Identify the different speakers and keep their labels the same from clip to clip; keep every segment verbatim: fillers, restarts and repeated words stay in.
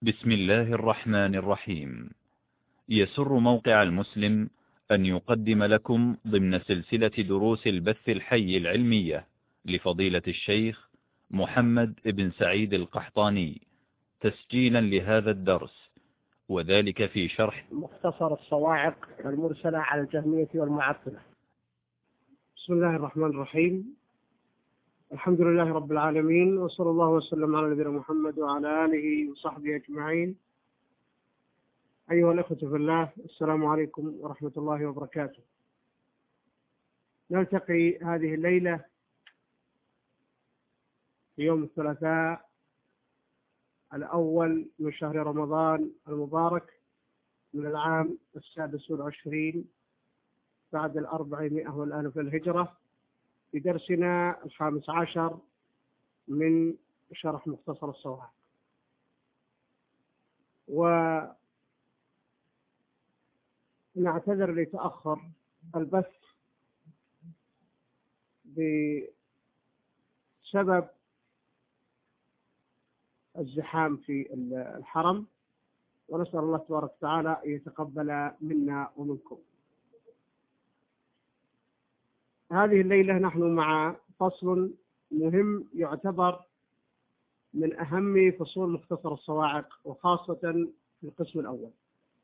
Speaker 1: بسم الله الرحمن الرحيم. يسر موقع المسلم أن يقدم لكم ضمن سلسلة دروس البث الحي العلمية لفضيلة الشيخ محمد بن سعيد القحطاني تسجيلا لهذا الدرس، وذلك في شرح
Speaker 2: مختصر الصواعق المرسلة على الجهمية والمعطلة.
Speaker 3: بسم الله الرحمن الرحيم. الحمد لله رب العالمين، وصلى الله وسلم على نبينا محمد وعلى آله وصحبه أجمعين. أيها الأخوة في الله، السلام عليكم ورحمة الله وبركاته. نلتقي هذه الليلة في يوم الثلاثاء الأول من شهر رمضان المبارك من العام السادس والعشرين بعد الأربعمائة والألف الهجرة، في درسنا الخامس عشر من شرح مختصر الصواعق. ونعتذر لتأخر البث بسبب الزحام في الحرم، ونسأل الله تبارك وتعالى أن يتقبل منا ومنكم. هذه الليلة نحن مع فصل مهم يعتبر من أهم فصول مختصر الصواعق، وخاصة في القسم الأول.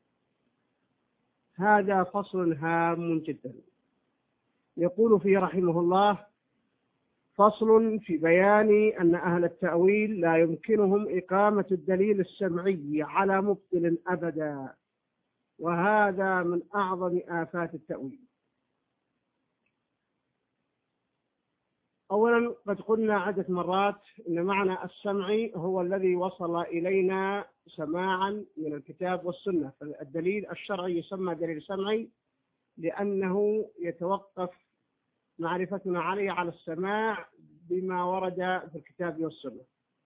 Speaker 3: هذا فصل هام جدا، يقول فيه رحمه الله: فصل في بيان أن أهل التأويل لا يمكنهم إقامة الدليل السمعي على مبطل أبدا، وهذا من أعظم آفات التأويل. أولا، قد قلنا عدة مرات أن معنى السمعي هو الذي وصل إلينا سماعا من الكتاب والسنة. فالدليل الشرعي يسمى دليل سمعي لأنه يتوقف معرفتنا عليه على السماع بما ورد في الكتاب والسنة.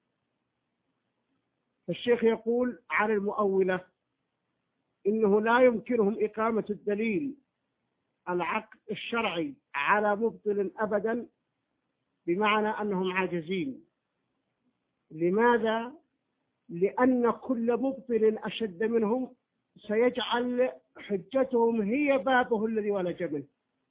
Speaker 3: فالشيخ يقول عن المؤولة إنه لا يمكنهم إقامة الدليل العقل الشرعي على مبطل أبدا، بمعنى أنهم عاجزين. لماذا؟ لأن كل مبطل أشد منهم سيجعل حجتهم هي بابه الذي ولج منه.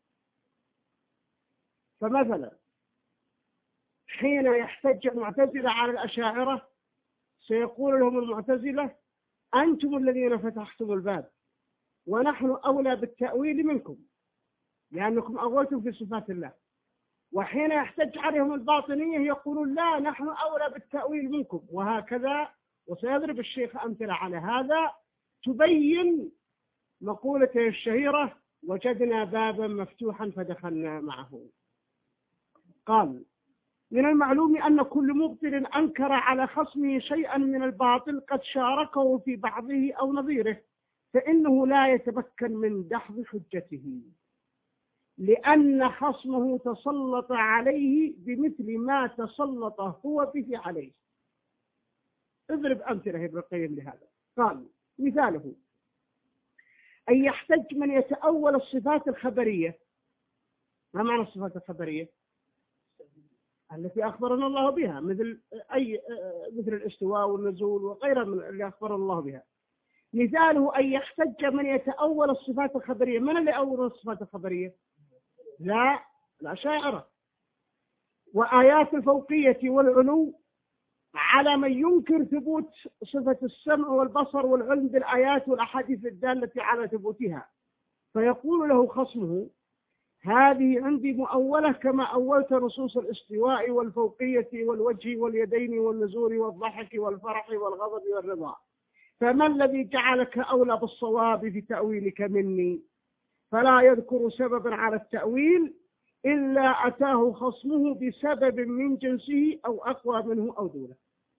Speaker 3: فمثلا حين يحتج المعتزلة على الأشاعرة سيقول لهم المعتزلة: أنتم الذين فتحتم الباب، ونحن أولى بالتأويل منكم لأنكم أولتم في صفات الله. وحين يحتج عليهم الباطنية يقولون: لا، نحن أولى بالتأويل منكم، وهكذا. وسيضرب الشيخ أمثلة على هذا تبين مقولته الشهيرة: وجدنا بابا مفتوحا فدخلنا معه. قال: من المعلوم أن كل مبطل أنكر على خصمه شيئا من الباطل قد شاركه في بعضه أو نظيره، فإنه لا يتمكن من دحض حجته، لأن خصمه تسلط عليه بمثل ما تسلط هو به عليه. اضرب أمثلة ابن القيم لهذا. قال: مثاله أن يحتج من يتأول الصفات الخبرية. ما معنى الصفات الخبرية؟ التي أخبرنا الله بها، مثل أي مثل الاستواء والنزول وغيرها من اللي أخبرنا الله بها. مثاله أن يحتج من يتأول الصفات الخبرية. من اللي أول الصفات الخبرية؟ لا، الأشاعرة. وآيات الفوقية والعلو على من ينكر ثبوت صفة السمع والبصر والعلم بالآيات والأحاديث الدالة على ثبوتها، فيقول له خصمه: هذه عندي مؤولة كما أولت نصوص الاستواء والفوقية والوجه واليدين والنزول والضحك والفرح والغضب والرضا، فما الذي جعلك أولى بالصواب في تأويلك مني؟ فلا يذكر سببا على التأويل إلا أتاه خصمه بسبب من جنسه أو أقوى منه أو دونه.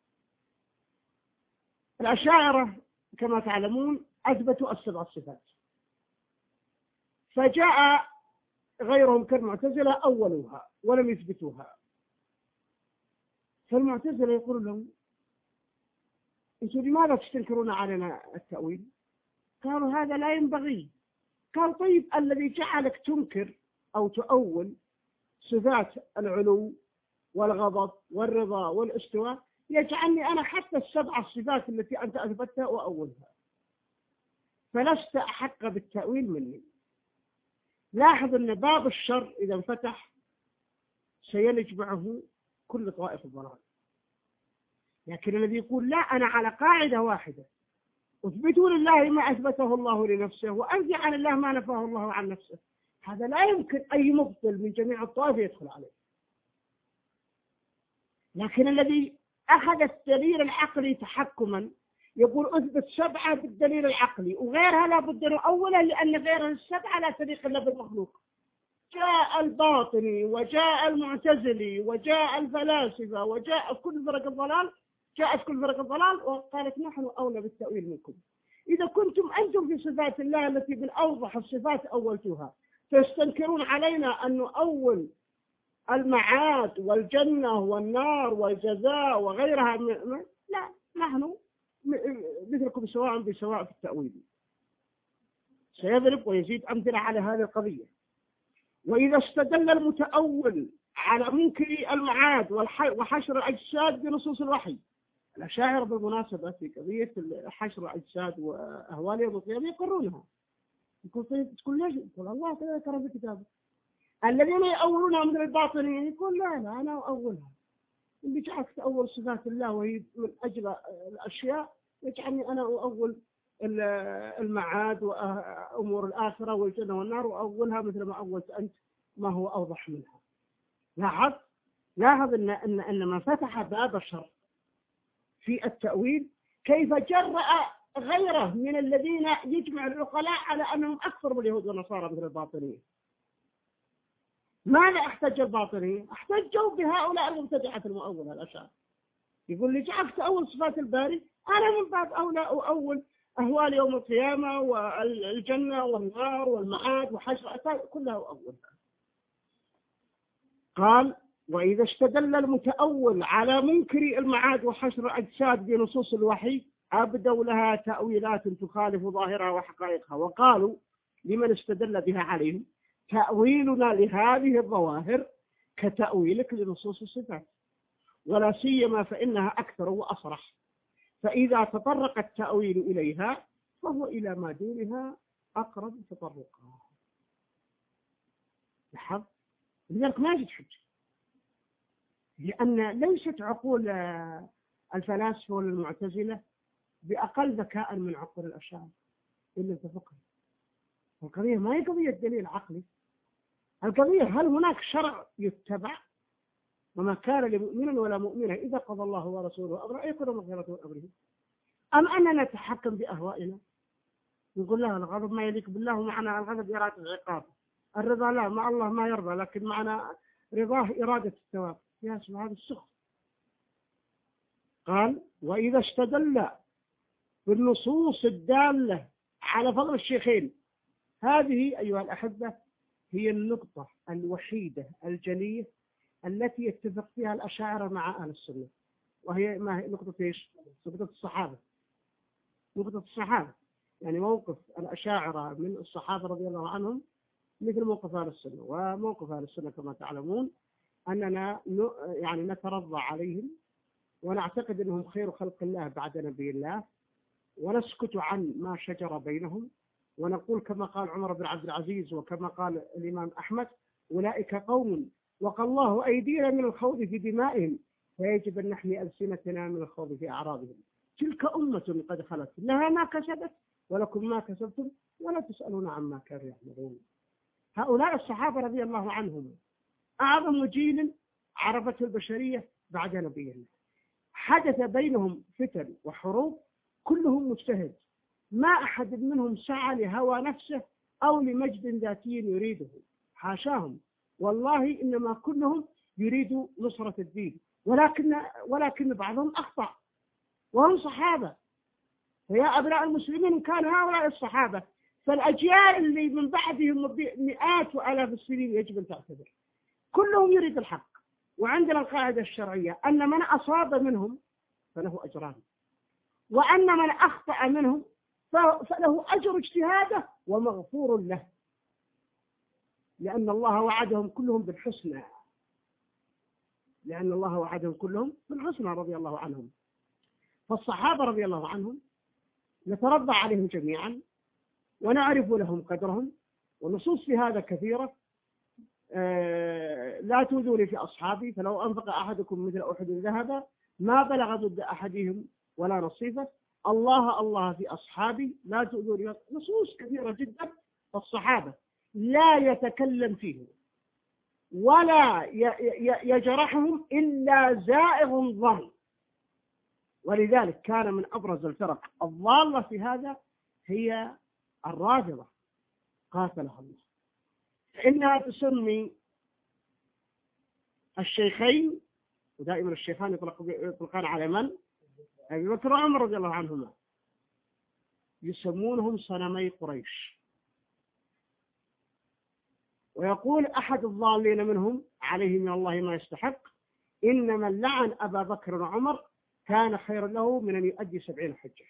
Speaker 3: الأشاعرة كما تعلمون أثبتوا السبع الصفات، فجاء غيرهم كالمعتزلة أولوها ولم يثبتوها. فالمعتزلة يقول لهم: أنتم لماذا تستنكرون علينا التأويل؟ قالوا: هذا لا ينبغي. قال: طيب، الذي جعلك تنكر أو تؤول صفات العلو والغضب والرضا والاستواء يجعلني أنا حتى السبع الصفات التي أنت أثبتها وأولها، فلست أحق بالتأويل مني. لاحظ أن باب الشر إذا انفتح سيلج معه كل طائف الضلال، لكن الذي يقول لا أنا على قاعدة واحدة، اثبتوا لله ما أثبته الله لنفسه وأنفي عن الله ما نفاه الله عن نفسه، هذا لا يمكن أي مبطل من جميع الطائف يدخل عليه. لكن الذي أخذ الدليل العقلي تحكما يقول أثبت سبعة بالدليل العقلي وغيرها لا بد أولا، لأن غير السبعة لا تليق إلا بالمخلوق. جاء الباطني وجاء المعتزلي وجاء الفلاسفة وجاء كل فرق الضلال، جاءت كل فرق الضلال وقالت نحن أولى بالتأويل منكم. إذا كنتم أنتم في صفات الله التي من أوضح الصفات أولتها تستنكرون علينا أن نؤول المعاد والجنة والنار والجزاء وغيرها من... لا، نحن مثلكم سواء بسواء في التأويل. سيضرب ويزيد أمثلة على هذه القضية. وإذا استدل المتأول على منكر المعاد وحشر الأجساد بنصوص الوحي، الأشاعرة بالمناسبة في قضية حشر الأجساد وأهوال يوم القيامة يقرونها. يقول تقول ليش؟ يقول الله كذا ذكر في كتابه. الذين يأولونها من الباطنين يقول لا لا أنا أولها، اللي جعلك تأول صفات الله وهي من أجل الأشياء يجعلني أنا أول المعاد وأمور الآخرة والجنة والنار وأولها مثل ما أولت أنت ما هو أوضح منها. لاحظ لاحظ إن إن إن ما فتح باب الشر في التأويل كيف جرأ غيره من الذين يجمع العقلاء على أنهم أكثر من اليهود والنصارى مثل الباطنيين. ماذا احتج الباطنيين؟ احتجوا بهؤلاء المبتدعة المؤولة الأشاعرة. يقول لي جعلت أول صفات الباري، أنا من باب أولى أول أهوال يوم القيامة والجنة والنار والمعاد وحشر كلها أول. قال وإذا استدل المتأول على منكر المعاد وحشر الأجساد بنصوص الوحي أبدوا لها تأويلات تخالف ظاهرها وحقائقها، وقالوا لمن استدل بها عليهم تأويلنا لهذه الظواهر كتأويلك لنصوص الصفات، ولا سيما فإنها أكثر وأصرح، فإذا تطرق التأويل إليها فهو إلى ما دونها أقرب تطرقا. لاحظ لذلك ما يجد حجة، لأن ليست عقول الفلاسفة والمعتزلة بأقل ذكاء من عقول الأشاعرة إلا تفقه. القضية ما هي قضية دليل عقلي، القضية هل هناك شرع يتبع؟ وما كان لمؤمن ولا مؤمنة إذا قضى الله ورسوله أمرا يكون مغفرة من أمره، أم أننا نتحكم بأهوائنا نقول له الغضب ما يليق بالله ومعنى الغضب إرادة العقاب، الرضا لا مع الله ما يرضى لكن معنى رضاه إرادة الثواب. يا سبحان هذا السخط. قال وإذا استدل بالنصوص الدالة على فضل الشيخين، هذه أيها الأحبة هي النقطة الوحيدة الجلية التي يتفق فيها الأشاعرة مع أهل السنة، وهي ما هي نقطة إيش؟ نقطة الصحابة. نقطة الصحابة يعني موقف الأشاعرة من الصحابة رضي الله عنهم مثل موقف أهل السنة، وموقف أهل السنة كما تعلمون أننا يعني نترضى عليهم ونعتقد أنهم خير خلق الله بعد نبي الله، ونسكت عن ما شجر بينهم، ونقول كما قال عمر بن عبد العزيز وكما قال الإمام أحمد أولئك قوم وقى الله أيدينا من الخوض في دمائهم فيجب أن نحمي ألسنتنا من الخوض في أعراضهم. تلك أمة قد خلت لها ما كسبت ولكم ما كسبتم ولا تسألون عما كانوا يعملون. هؤلاء الصحابة رضي الله عنهم أعظم جيل عرفته البشرية بعد نبي الله، حدث بينهم فتن وحروب، كلهم مجتهد، ما أحد منهم سعى لهوى نفسه أو لمجد ذاتي يريده، حاشاهم، والله إنما كلهم يريدوا نصرة الدين، ولكن ولكن بعضهم أخطأ وهم صحابة. فيا أبناء المسلمين كان هؤلاء الصحابة، فالأجيال اللي من بعدهم مئات وآلاف السنين يجب أن تعتبر كلهم يريد الحق. وعندنا القاعدة الشرعية أن من أصاب منهم فله أجران، وأن من أخطأ منهم فله أجر اجتهاده ومغفور له، لأن الله وعدهم كلهم بالحسنى. لأن الله وعدهم كلهم بالحسنى رضي الله عنهم. فالصحابة رضي الله عنهم نترضى عليهم جميعا ونعرف لهم قدرهم، والنصوص في هذا كثيرة. آه لا تؤذوني في أصحابي فلو أنفق أحدكم مثل أحد ذهبا ما بلغ ضد أحدهم ولا نصيفه. الله الله في أصحابي لا تؤذوني. نصوص كثيرة جدا. الصحابة لا يتكلم فيهم ولا يجرحهم إلا زائغ ظن، ولذلك كان من أبرز الفرق الضالة في هذا هي الرافضة قاتلها الله، فإنها تسمي الشيخين، ودائما الشيخان يطلقان على من؟ أبي بكر وعمر رضي الله عنهما، يسمونهم صنمي قريش. ويقول أحد الضالين منهم عليه من الله ما يستحق: إن من لعن أبا بكر وعمر كان خيرا له من أن يؤدي سبعين حجة.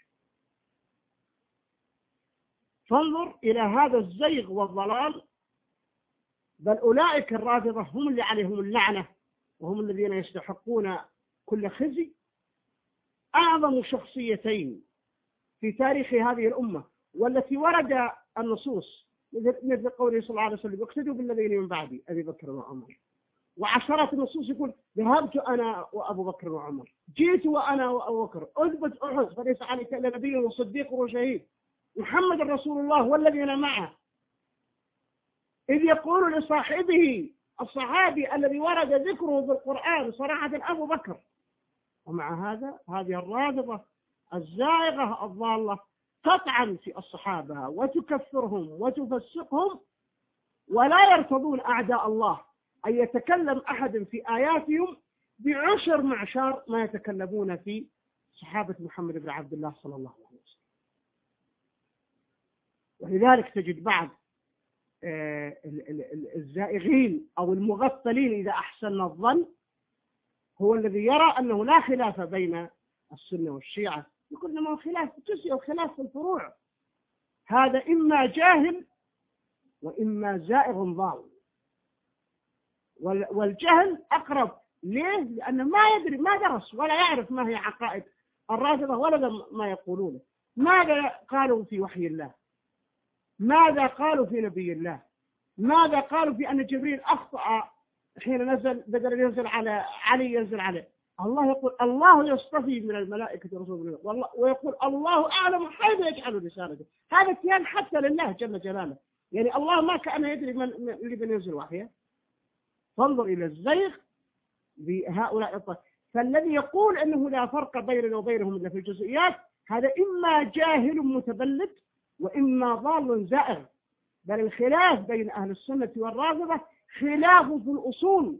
Speaker 3: فانظر إلى هذا الزيغ والضلال. بل أولئك الرافضة هم اللي عليهم اللعنة، وهم الذين يستحقون كل خزي. أعظم شخصيتين في تاريخ هذه الأمة والتي ورد النصوص مثل قوله صلى الله عليه وسلم: اقتدوا بالذين من بعدي أبي بكر وعمر. وعشرات النصوص يقول: ذهبت أنا وأبو بكر وعمر، جئت وأنا وأبو بكر، أثبت أحد فليس عليك إلا نبي وصديق وشهيد، محمد رسول الله والذين معه. إذ يقول لصاحبه الصحابي الذي ورد ذكره بالقرآن صراحة أبو بكر. ومع هذا هذه الرافضة الزائغة الضالة تطعن في الصحابة وتكفرهم وتفسقهم، ولا يرتضون أعداء الله أن يتكلم أحد في آياتهم بعشر معشار ما يتكلمون في صحابة محمد بن عبد الله صلى الله عليه وسلم. ولذلك تجد بعض الزائغين أو المغفلين إذا أحسن الظن هو الذي يرى أنه لا خلاف بين السنة والشيعة، يقول ما هو خلاف جزئي وخلاف في الفروع. هذا إما جاهل وإما زائغ ضال، والجهل أقرب. ليه؟ لأنه ما يدري، ما درس ولا يعرف ما هي عقائد الرافضة ولا ما يقولونه. ماذا قالوا في وحي الله؟ ماذا قالوا في نبي الله؟ ماذا قالوا في أن جبريل أخطأ حين نزل، بدل ينزل على علي ينزل عليه؟ الله يقول: الله يصطفي من الملائكة رسولا، ويقول: الله أعلم حيث يجعل رسالته. هذا كيان حتى لله جل جلاله، يعني الله ما كان يدري من اللي بينزل وحيه. فانظر إلى الزيغ بهؤلاء الطائف. فالذي يقول أنه لا فرق بيننا وبينهم إلا في الجزئيات هذا إما جاهل متبلد وإما ضال زائغ. بل الخلاف بين أهل السنة والرافضة خلاف في الأصول،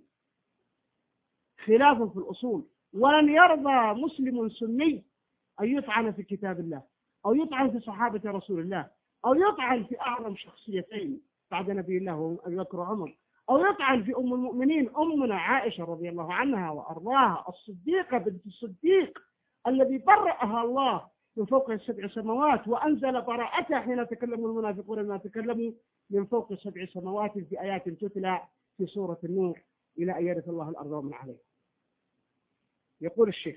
Speaker 3: خلاف في الأصول. ولن يرضى مسلم سني أن يطعن في كتاب الله أو يطعن في صحابة رسول الله أو يطعن في أعظم شخصيتين بعد نبي الله وهم أبي بكر وعمر، أو يطعن في أم المؤمنين أمنا عائشة رضي الله عنها وأرضاها، الصديقة بنت الصديق الذي برأها الله من فوق السبع سماوات وأنزل براءتها حين تكلموا المنافقون ما تكلموا من فوق سبع سماوات في آيات تتلى في سورة النور إلى أن يرث الله الأرض ومن عليها. يقول الشيخ: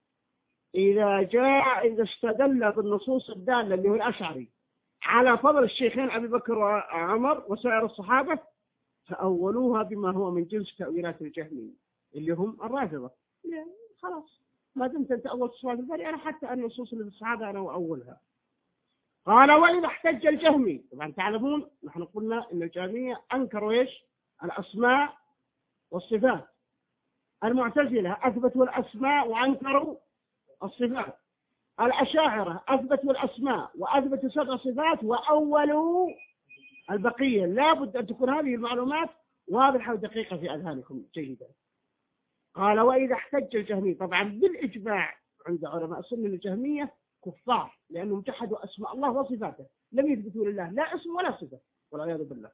Speaker 3: إذا جاء إذا استدل بالنصوص الدالة اللي هو الأشعري على فضل الشيخين أبي بكر وعمر وسائر الصحابة فأولوها بما هو من جنس تأويلات الجهمية اللي هم الرافضة. خلاص ما دمت أنت أول صفات الباري أنا حتى النصوص اللي في الصحابة أنا أولها. قال: وإذا احتج الجهمي، طبعا تعلمون نحن قلنا إن الجهمية أنكروا إيش؟ الأسماء والصفات. المعتزلة أثبتوا الأسماء وأنكروا الصفات. الأشاعرة أثبتوا الأسماء وأثبتوا سبع صفات وأولوا البقية. لا بد أن تكون هذه المعلومات واضحة ودقيقة في أذهانكم جيدا. قال: وإذا احتج الجهمي، طبعا بالإجماع عند علماء السنة الجهمية كفار لأنهم جحدوا أسماء الله وصفاته، لم يثبتوا لله لا اسم ولا صفة والعياذ بالله.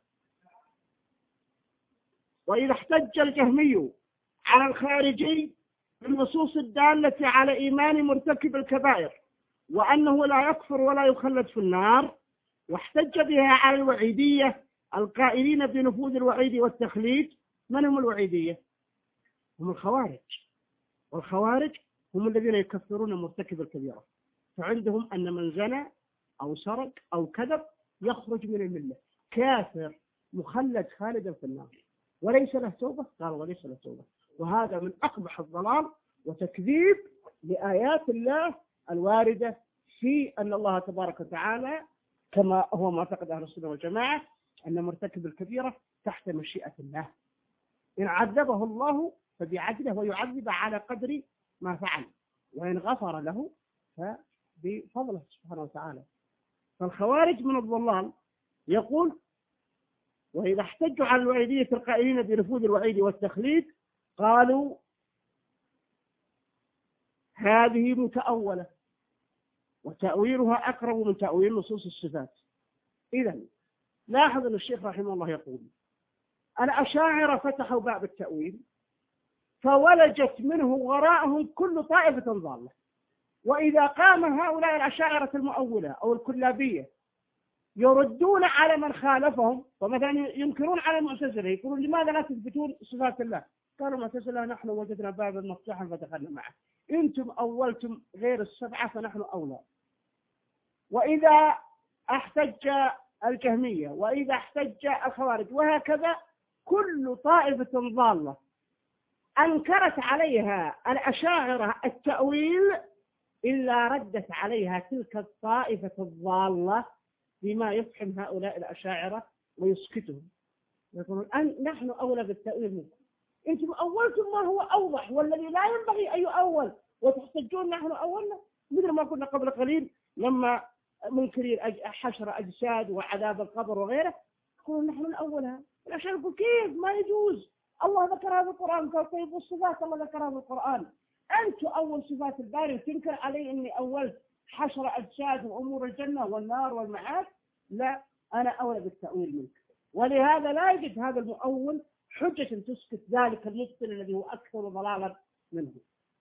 Speaker 3: وإذا احتج الجهمي على الخارجي بالنصوص الدالة على إيمان مرتكب الكبائر وأنه لا يكفر ولا يخلد في النار، واحتج بها على الوعيدية القائلين بنفوذ الوعيد والتخليد. من هم الوعيدية؟ هم الخوارج، والخوارج هم الذين يكفرون مرتكب الكبيرة، فعندهم أن من زنى أو سرق أو كذب يخرج من الملة كافر مخلد خالدا في النار وليس له توبة. قال وليس له توبة، وهذا من أقبح الضلال وتكذيب لآيات الله الواردة في أن الله تبارك وتعالى كما هو معتقد أهل السنة والجماعة أن مرتكب الكبيرة تحت مشيئة الله، إن عذبه الله فبعدله ويعذب على قدر ما فعل، وإن غفر له فبفضله سبحانه وتعالى. فالخوارج من الضلال يقول وإذا احتجوا على الوعيدية القائلين بنفوذ الوعيد والتخليد قالوا هذه متأولة وتأويلها أقرب من تأويل نصوص الصفات. إذن لاحظ أن الشيخ رحمه الله يقول الأشاعرة فتحوا باب التأويل فولجت منه وراءهم كل طائفة ضالة، وإذا قام هؤلاء الأشاعرة المؤولة أو الكلابية يردون على من خالفهم، ومثلا ينكرون على المعتزلة يقولون لماذا لا تثبتون صفات الله؟ قالوا المعتزلة نحن وجدنا بابا مفتوحا فدخلنا معه، أنتم أولتم غير السبعة فنحن أولى. وإذا احتج الجهمية وإذا احتج الخوارج وهكذا كل طائفة ضالة أنكرت عليها الأشاعرة التأويل إلا ردت عليها تلك الطائفة الضالة بما يفهم هؤلاء الأشاعرة ويسكتهم، يقولون نحن أولى بالتأويل منكم، أنتم أولتم ما هو أوضح والذي لا ينبغي أن يؤول وتحتجون نحن أولنا، مثل ما كنا قبل قليل لما منكرين حشر أجساد وعذاب القبر وغيره يقولون نحن الأولى. الأشاعرة يقول كيف ما يجوز، الله ذكرها في القرآن، قال طيب والصفات الله ذكرها في القرآن، أنت أول صفات الباري وتنكر علي أني أولت حشر أجساد وأمور الجنة والنار والمعاد؟ لا، أنا أولى بالتأويل منك. ولهذا لا يجد هذا المؤول حجة تسكت ذلك المبطل الذي هو أكثر ضلالا منه.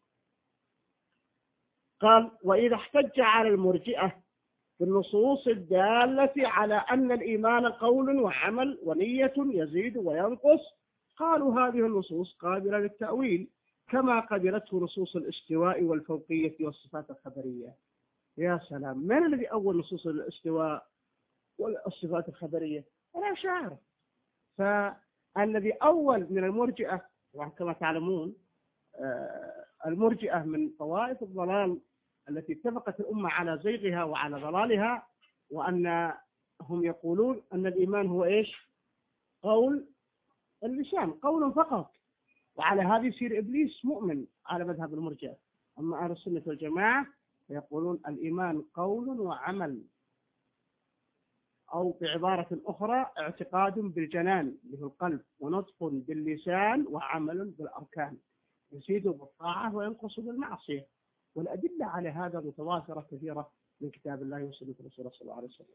Speaker 3: قال وإذا احتج على المرجئة بالنصوص الدالة على أن الإيمان قول وعمل ونية يزيد وينقص قالوا هذه النصوص قابلة للتأويل كما قبلته نصوص الاستواء والفوقية والصفات الخبرية. يا سلام، من الذي أول نصوص الاستواء والصفات الخبرية؟ الأشاعرة. فالذي أول من المرجئة، وكما تعلمون المرجئة من طوائف الضلال التي اتفقت الأمة على زيغها وعلى ضلالها، وأنهم يقولون أن الإيمان هو إيش؟ قول اللسان، قول فقط، وعلى هذه يصير إبليس مؤمن على مذهب المرجئة. أما أهل السنة والجماعة يقولون الإيمان قول وعمل، أو بعبارة أخرى اعتقاد بالجنان اللي هو القلب، ونطق باللسان، وعمل بالأركان، يزيد بالطاعة وينقص بالمعصية. والأدلة على هذا متوافرة كثيرة من كتاب الله وسنة رسوله صلى الله عليه وسلم.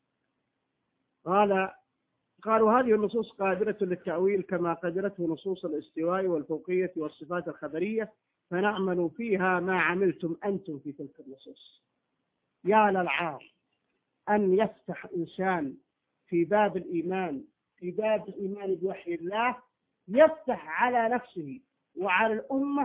Speaker 3: قال قالوا هذه النصوص قادرة للتأويل كما قدرته نصوص الاستواء والفوقية والصفات الخبرية، فنعمل فيها ما عملتم أنتم في تلك النصوص. يا للعار أن يفتح إنسان في باب الإيمان في باب الإيمان بوحي الله، يفتح على نفسه وعلى الأمة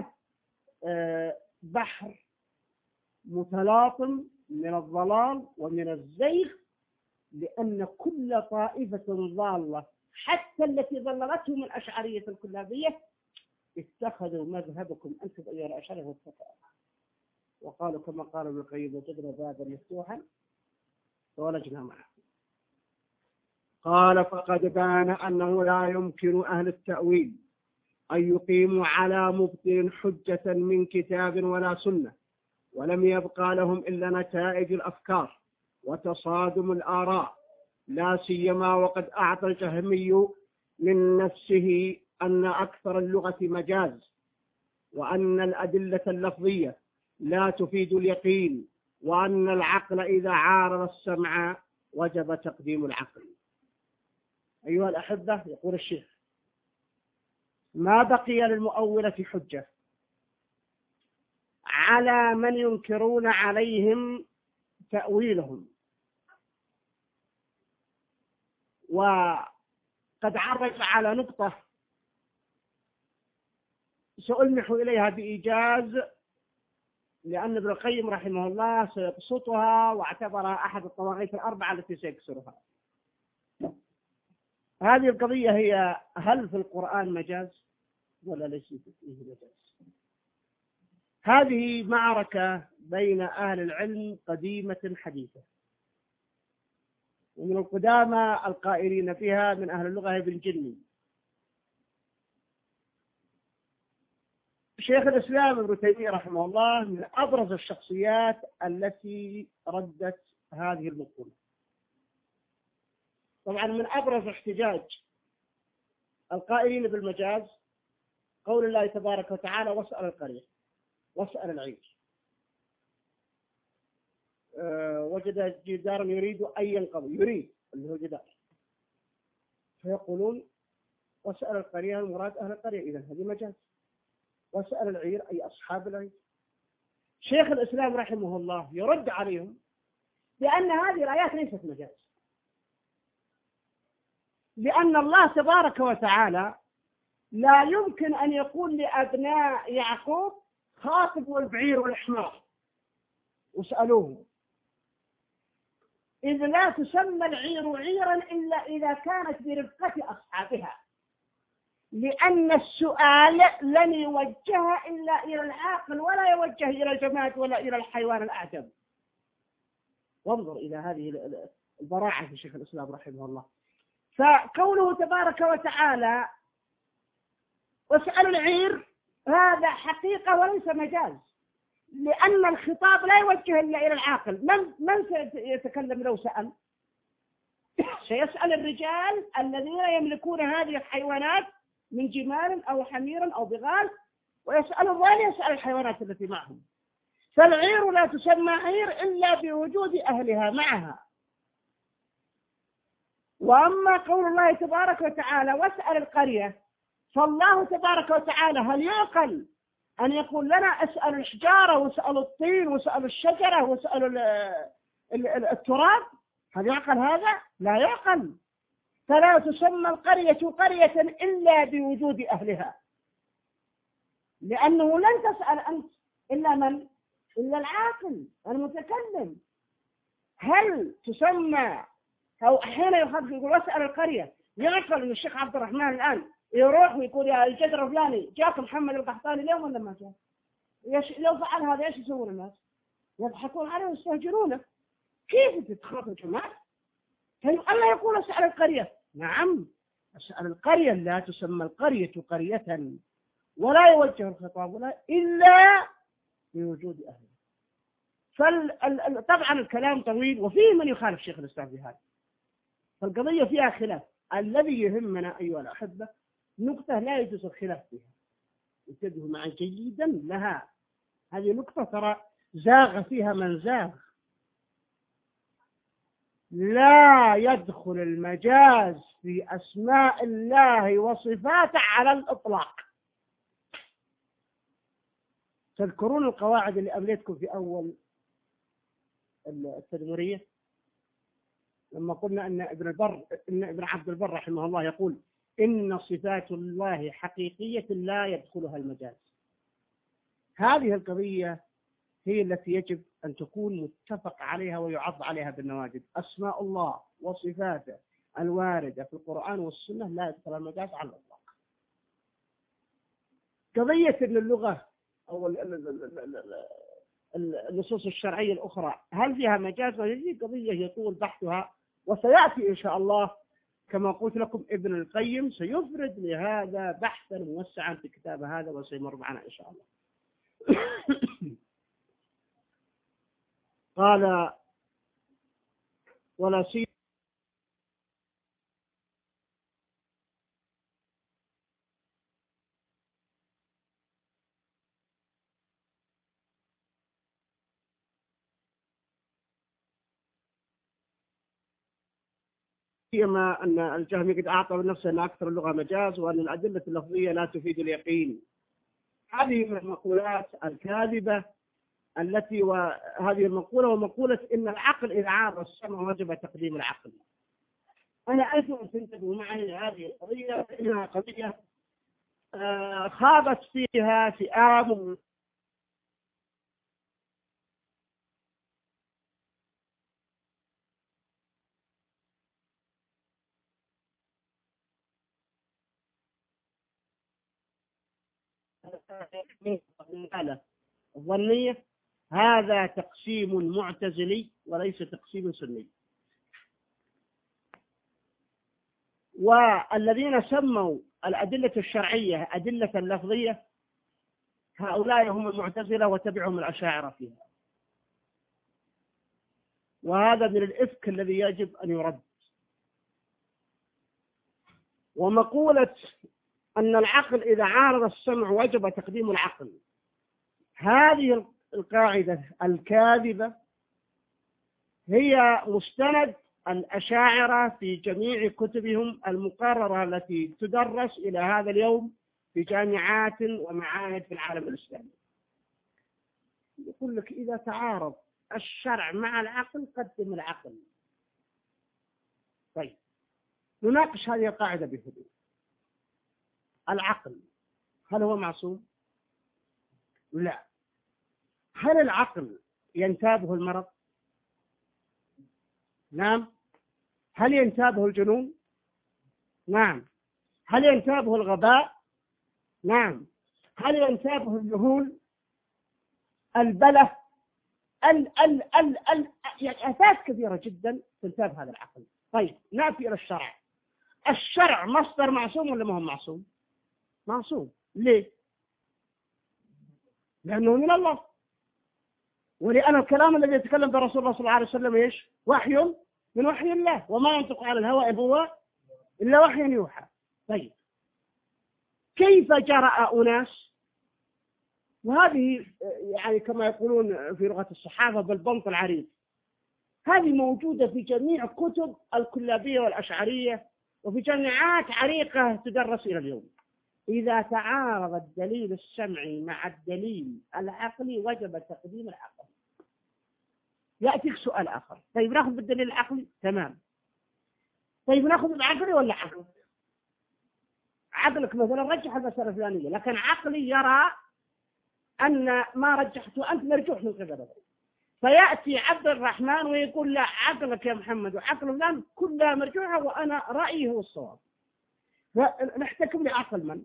Speaker 3: بحر متلاطم من الضلال ومن الزيغ، لأن كل طائفة ضالة حتى التي ضللتهم الأشعرية الكلابية اتخذوا مذهبكم أنتم أيها الأشعرية والتفاعل، وقالوا كما قال ابن القيم وجدنا بابا مفتوحا فولجنا معه. قال فقد بان أنه لا يمكن أهل التأويل أن يقيموا على مبطل حجة من كتاب ولا سنة، ولم يبقى لهم إلا نتائج الأفكار وتصادم الآراء، لا سيما وقد أعطى الجهمي من نفسه أن أكثر اللغة مجاز، وأن الأدلة اللفظية لا تفيد اليقين، وأن العقل إذا عارض السمع وجب تقديم العقل. أيها الأحبة، يقول الشيخ ما بقي للمؤولة حجة على من ينكرون عليهم تأويلهم، وقد عرج على نقطة سألمح إليها بإيجاز، لأن ابن القيم رحمه الله سيبسطها واعتبرها أحد الطواغيت الأربعة التي سيكسرها. هذه القضية هي: هل في القرآن مجاز ولا ليس فيه مجاز؟ هذه معركة بين أهل العلم قديمة حديثة، ومن القدامى القائلين فيها من أهل اللغة ابن جني. شيخ الإسلام ابن تيمية رحمه الله من أبرز الشخصيات التي ردت هذه المقولة. طبعا من أبرز احتجاج القائلين بالمجاز قول الله تبارك وتعالى: واسأل القرية واسأل العير. أه وجد جدارا يريد أن ينقضي، يريد اللي هو جدار، فيقولون واسأل القرية المراد أهل القرية، إذا هذه مجاز. واسأل العير أي أصحاب العير. شيخ الإسلام رحمه الله يرد عليهم بأن هذه الآيات ليست مجاز، لأن الله تبارك وتعالى لا يمكن أن يقول لأبناء يعقوب: خاطبوا البعير والحمار واسألوه، إذ لا تسمى العير عيرا إلا إذا كانت برفقة أصحابها، لأن السؤال لن يوجه إلا إلى العاقل ولا يوجه إلى الجماد ولا إلى الحيوان الأعجم. وانظر إلى هذه البراعة في شيخ الإسلام رحمه الله. فقوله تبارك وتعالى واسأل العير هذا حقيقة وليس مجاز، لأن الخطاب لا يوجه إلا إلى العاقل. من من سيتكلم لو سأل؟ سيسأل الرجال الذين يملكون هذه الحيوانات من جمال أو حمير أو بغال، ويسأل الظالم يسأل الحيوانات التي معهم. فالعير لا تسمى عير إلا بوجود أهلها معها. وأما قول الله تبارك وتعالى واسأل القرية، فالله تبارك وتعالى هل يعقل أن يقول لنا اسأل الحجارة واسأل الطين واسأل الشجرة واسأل التراب؟ هل يعقل هذا؟ لا يعقل. فلا تسمى القرية قرية إلا بوجود أهلها، لأنه لن تسأل أنت إلا من؟ إلا العاقل المتكلم. هل تسمى أو حين يخاطب يقول واسأل القرية، يعقل أن الشيخ عبد الرحمن الآن يروح ويقول يا الجدر الفلاني جاك محمد القحطاني اليوم ولا ما جاء؟ لو فعل هذا ايش يسوون الناس؟ يضحكون عليه ويستهجنونه. كيف تتخاطب الجماعة؟ الله يقول اسأل القرية. نعم، اسأل القرية لا تسمى القرية قرية ولا يوجه الخطاب ولا إلا بوجود أهله. فطبعا الكلام طويل وفيه من يخالف شيخ الإسلام في هذا، فالقضية فيها خلاف. الذي يهمنا أيها الأحبة نقطة لا يجوز الخلاف فيها، انتبهوا معي جيدا لها. هذه نقطة ترى زاغ فيها من زاغ. لا يدخل المجاز في أسماء الله وصفاته على الإطلاق. تذكرون القواعد اللي أمليتكم في أول التدمرية لما قلنا أن ابن البر إن ابن عبد البر رحمه الله يقول إن صفات الله حقيقية لا يدخلها المجاز. هذه القضية هي التي يجب أن تكون متفق عليها ويعض عليها بالنواجذ. أسماء الله وصفاته الواردة في القرآن والسنة لا يدخل المجاز على الإطلاق. قضية أن اللغة أو النصوص الشرعية الأخرى هل فيها مجاز؟ وهذه قضية يطول بحثها، وسيأتي إن شاء الله كما قلت لكم ابن القيم سيفرد لهذا بحثا موسعا في كتاب هذا وسيمر معنا إن شاء الله. قال ولا سيما أن الجهمي قد أعطى بنفسه أن أكثر اللغة مجاز وأن الأدلة اللفظية لا تفيد اليقين. هذه من المقولات الكاذبة التي وهذه المقولة ومقولة إن العقل إذا عارض السمع وجب تقديم العقل. أنا أيضا تنتبه معي هذه القضية إنها قضية خاضت فيها فئام الظنية. هذا تقسيم معتزلي وليس تقسيم سني. والذين سموا الأدلة الشرعية أدلة لفظية هؤلاء هم المعتزلة وتبعهم الأشاعرة فيها، وهذا من الإفك الذي يجب أن يرد. ومقولة أن العقل إذا عارض السمع وجب تقديم العقل، هذه القاعدة الكاذبة هي مستند الأشاعرة في جميع كتبهم المقررة التي تدرس إلى هذا اليوم في جامعات ومعاهد في العالم الإسلامي. يقول لك إذا تعارض الشرع مع العقل قدم العقل. طيب نناقش هذه القاعدة بهدوء. العقل هل هو معصوم؟ لا. هل العقل ينتابه المرض؟ نعم. هل ينتابه الجنون؟ نعم. هل ينتابه الغباء؟ نعم. هل ينتابه الجهول؟ البلة؟ ال ال ال ال يعني آفات كثيرة جدا تنتاب هذا العقل. طيب نأتي إلى الشرع. الشرع مصدر معصوم ولا ما هو معصوم؟ معصوم. ليه؟ لأنه من الله، ولأن الكلام الذي يتكلم به رسول الله صلى الله عليه وسلم إيش؟ وحي من وحي الله، وما ينطق على الهوى إن هو إلا وحي يوحى. طيب كيف جرأ أناس، وهذه يعني كما يقولون في لغة الصحافة بالبنط العريض، هذه موجودة في جميع كتب الكلابية والأشعرية وفي جامعات عريقة تدرس إلى اليوم. إذا تعارض الدليل السمعي مع الدليل العقلي وجب تقديم العقل. يأتيك سؤال آخر، طيب نأخذ بالدليل العقلي؟ تمام. طيب نأخذ العقلي ولا عقل؟ عقلك مثلا رجح المسألة الفلانية، لكن عقلي يرى أن ما رجحته أنت مرجوح من قبله، فيأتي عبد الرحمن ويقول لا عقلك يا محمد وعقل فلان كلها مرجوحة وأنا رأيي هو الصواب. نحتكم لعقل من؟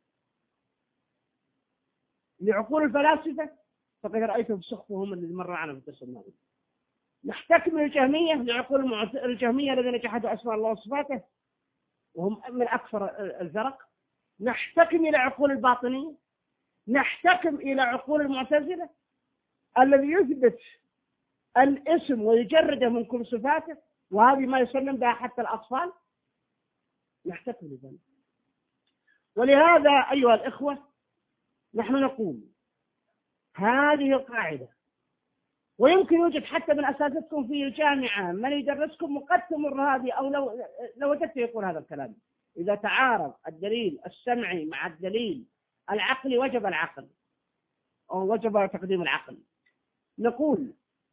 Speaker 3: لعقول الفلاسفة فقد رأيتهم سخفهم الذي مر على في الدرس الماضي. نحتكم للجهمية لعقول الجهمية الذين جحدوا أسماء الله وصفاته وهم من أكثر الفرق. نحتكم إلى عقول الباطنية، نحتكم إلى عقول المعتزلة الذي يثبت الاسم ويجرده من كل صفاته، وهذه ما يسلم بها حتى الأطفال. نحتكم لذلك. ولهذا أيها الإخوة نحن نقول هذه القاعدة، ويمكن يوجد حتى من أساتذتكم في الجامعة من يدرسكم وقد تمر هذه، أو لو لو وجدت يقول هذا الكلام، إذا تعارض الدليل السمعي مع الدليل العقلي وجب العقل أو وجب تقديم العقل. نقول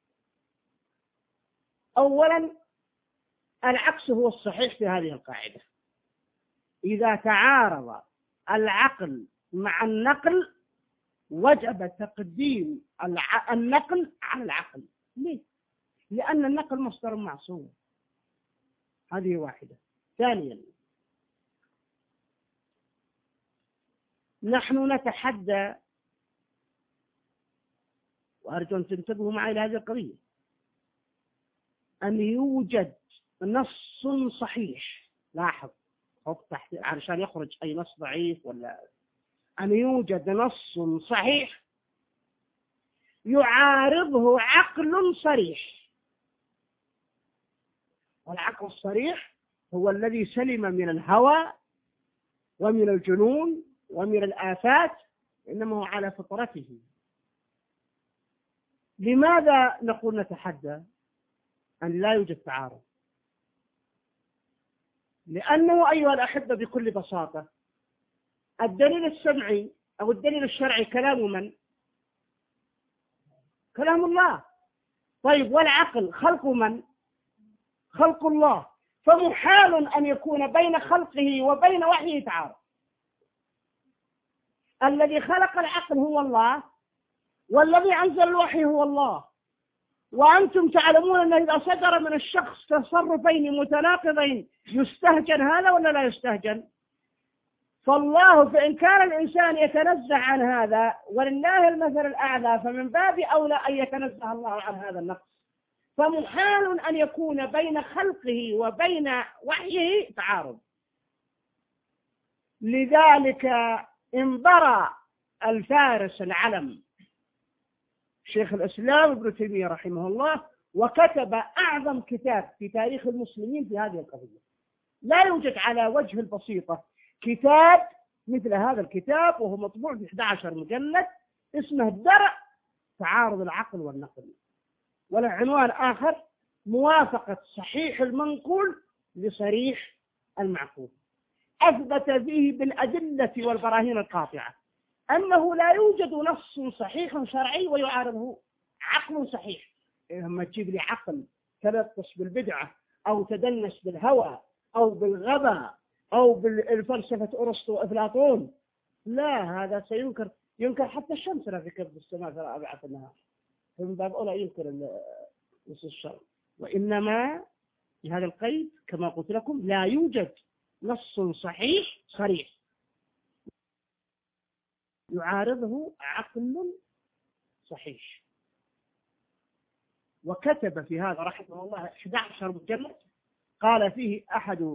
Speaker 3: أولا العكس هو الصحيح في هذه القاعدة. إذا تعارض العقل مع النقل وجب تقديم النقل على العقل. ليه؟ لأن النقل مصدر معصوم. هذه واحدة. ثانيا نحن نتحدى، وأرجو أن تنتبهوا معي لهذه القضية، أن يوجد نص صحيح، لاحظ حط تحت علشان يخرج أي نص ضعيف، ولا أن يوجد نص صحيح يعارضه عقل صريح. والعقل الصريح هو الذي سلم من الهوى ومن الجنون ومن الآفات، إنما هو على فطرته. لماذا نقول نتحدى أن لا يوجد تعارض؟ لأنه أيها الأحبة بكل بساطة الدليل السمعي أو الدليل الشرعي كلام من؟ كلام الله. طيب والعقل خلق من؟ خلق الله. فمحال أن يكون بين خلقه وبين وحيه تعارض. الذي خلق العقل هو الله، والذي أنزل الوحي هو الله. وأنتم تعلمون أن إذا صدر من الشخص تصرفين متناقضين يستهجن هذا ولا لا يستهجن؟ فالله فإن كان الإنسان يتنزه عن هذا ولله المثل الأعلى فمن باب أولى أن يتنزه الله عن هذا النقص. فمحال أن يكون بين خلقه وبين وحيه تعارض. لذلك انبرى الفارس العلم شيخ الإسلام ابن تيمية رحمه الله، وكتب أعظم كتاب في تاريخ المسلمين في هذه القضية. لا يوجد على وجه البسيطة كتاب مثل هذا الكتاب، وهو مطبوع في أحد عشر مجلد، اسمه درء تعارض العقل والنقل، وله عنوان آخر موافقة صحيح المنقول لصريح المعقول. أثبت فيه بالأدلة والبراهين القاطعة أنه لا يوجد نص صحيح شرعي ويعارضه عقل صحيح. لما تجيب لي عقل تلطش بالبدعة أو تدنس بالهوى أو بالغباء أو بالفلسفة أرسطو وأفلاطون، لا، هذا سينكر، ينكر حتى الشمس لا في كبد السماء ترى أبعث النهار، من باب أولى ينكر نص الشرع. وإنما بهذا القيد كما قلت لكم لا يوجد نص صحيح صريح يعارضه عقل صحيح. وكتب في هذا رحمه الله أحد عشر مجلد، قال فيه أحد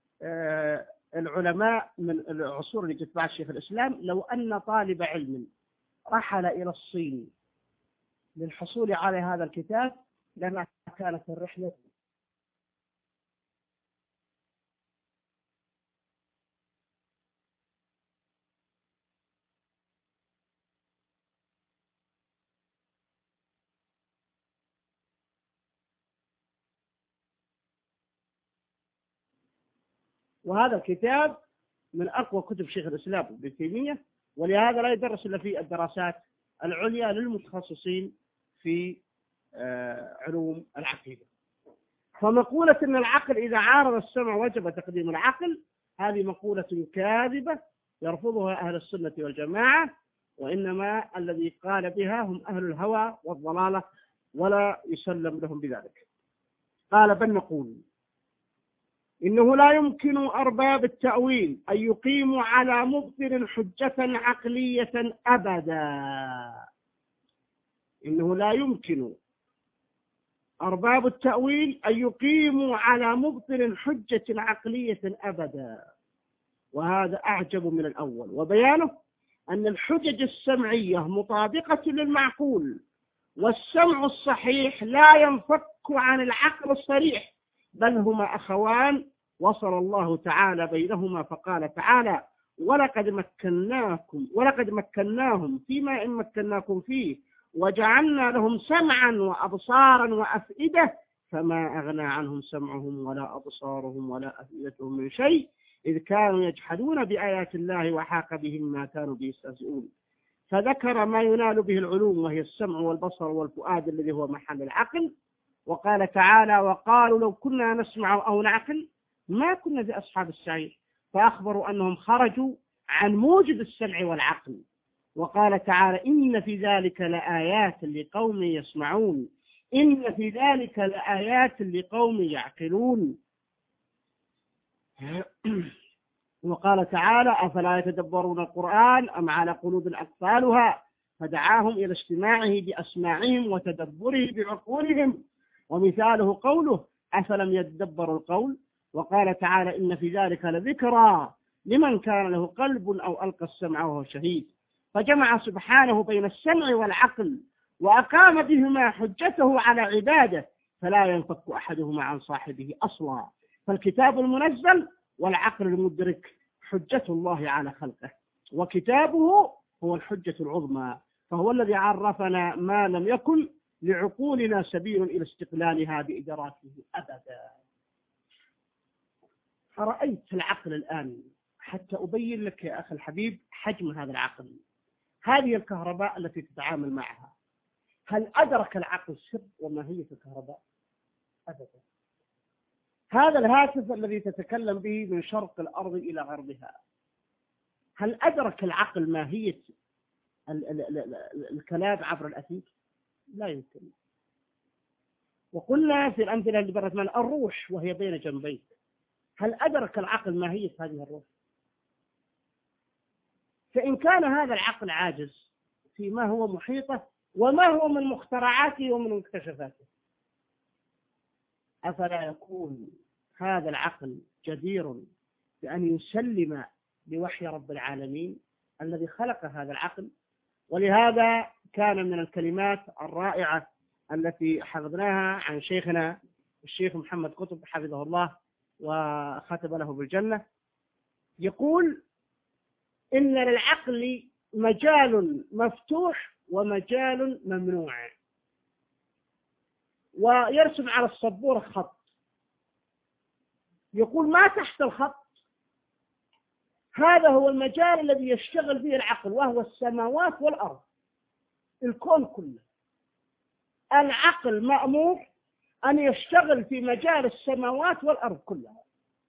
Speaker 3: العلماء من العصور اللي تتبع الشيخ الإسلام: لو أن طالب علم رحل إلى الصين للحصول على هذا الكتاب لما كانت الرحلة وهذا الكتاب من أقوى كتب شيخ الإسلام ابن تيمية، ولهذا لا يدرس إلا في الدراسات العليا للمتخصصين في علوم العقيدة. فمقولة أن العقل إذا عارض السمع وجب تقديم العقل، هذه مقولة كاذبة يرفضها أهل السنة والجماعة، وإنما الذي قال بها هم أهل الهوى والضلالة ولا يسلم لهم بذلك. قال: بل نقول إنه لا يمكن أرباب التأويل أن يقيموا على مبطل حجة عقلية أبدا. إنه لا يمكن أرباب التأويل أن يقيموا على مبطل حجة عقلية أبدا، وهذا أعجب من الأول. وبيانه أن الحجج السمعية مطابقة للمعقول، والسمع الصحيح لا ينفك عن العقل الصريح، بل هما أخوان وصل الله تعالى بينهما فقال تعالى: ولقد مكناكم ولقد مكناهم فيما إن مكناكم فيه وجعلنا لهم سمعا وأبصارا وأفئدة فما أغنى عنهم سمعهم ولا أبصارهم ولا أفئدتهم من شيء إذ كانوا يجحدون بآيات الله وحاق بهم ما كانوا به يستهزئون. فذكر ما ينال به العلوم وهي السمع والبصر والفؤاد الذي هو محل العقل. وقال تعالى: وقالوا لو كنا نسمع أو نعقل ما كنا بأصحاب السعير، فأخبروا أنهم خرجوا عن موجب السمع والعقل. وقال تعالى: إن في ذلك لآيات لقوم يسمعون، إن في ذلك لآيات لقوم يعقلون. وقال تعالى: أفلا يتدبرون القرآن أم على قلوب أقفالها، فدعاهم إلى استماعه بأسماعهم وتدبره بعقولهم. ومثاله قوله: أفلم يتدبروا القول. وقال تعالى: إن في ذلك لذكرى لمن كان له قلب أو ألقى السمع وهو شهيد. فجمع سبحانه بين السمع والعقل وأقام بهما حجته على عباده، فلا ينفك أحدهما عن صاحبه أصلا. فالكتاب المنزل والعقل المدرك حجة الله على خلقه، وكتابه هو الحجة العظمى، فهو الذي عرفنا ما لم يكن لعقولنا سبيل إلى استقلالها بإدراكه أبدا. فرأيت العقل الآن حتى أبين لك يا أخي الحبيب حجم هذا العقل. هذه الكهرباء التي تتعامل معها، هل أدرك العقل سر وماهية الكهرباء؟ أبدا. هذا الهاتف الذي تتكلم به من شرق الأرض إلى غربها، هل أدرك العقل ماهية الكلام عبر الأثير؟ لا يمكن. وقلنا في الأمثلة اللي برت من الروح وهي بين جنبيك، هل أدرك العقل ماهية هذه الروح؟ فإن كان هذا العقل عاجز فيما هو محيطه وما هو من مخترعاته ومن مكتشفاته، أفلا يكون هذا العقل جدير بأن يسلم بوحي رب العالمين الذي خلق هذا العقل؟ ولهذا كان من الكلمات الرائعة التي حفظناها عن شيخنا الشيخ محمد قطب حفظه الله وختم له بالجنة، يقول إن للعقل مجال مفتوح ومجال ممنوع. ويرسم على السبورة خط، يقول ما تحت الخط هذا هو المجال الذي يشتغل فيه العقل، وهو السماوات والأرض، الكون كله. العقل مأمور أن يشتغل في مجال السماوات والأرض كلها.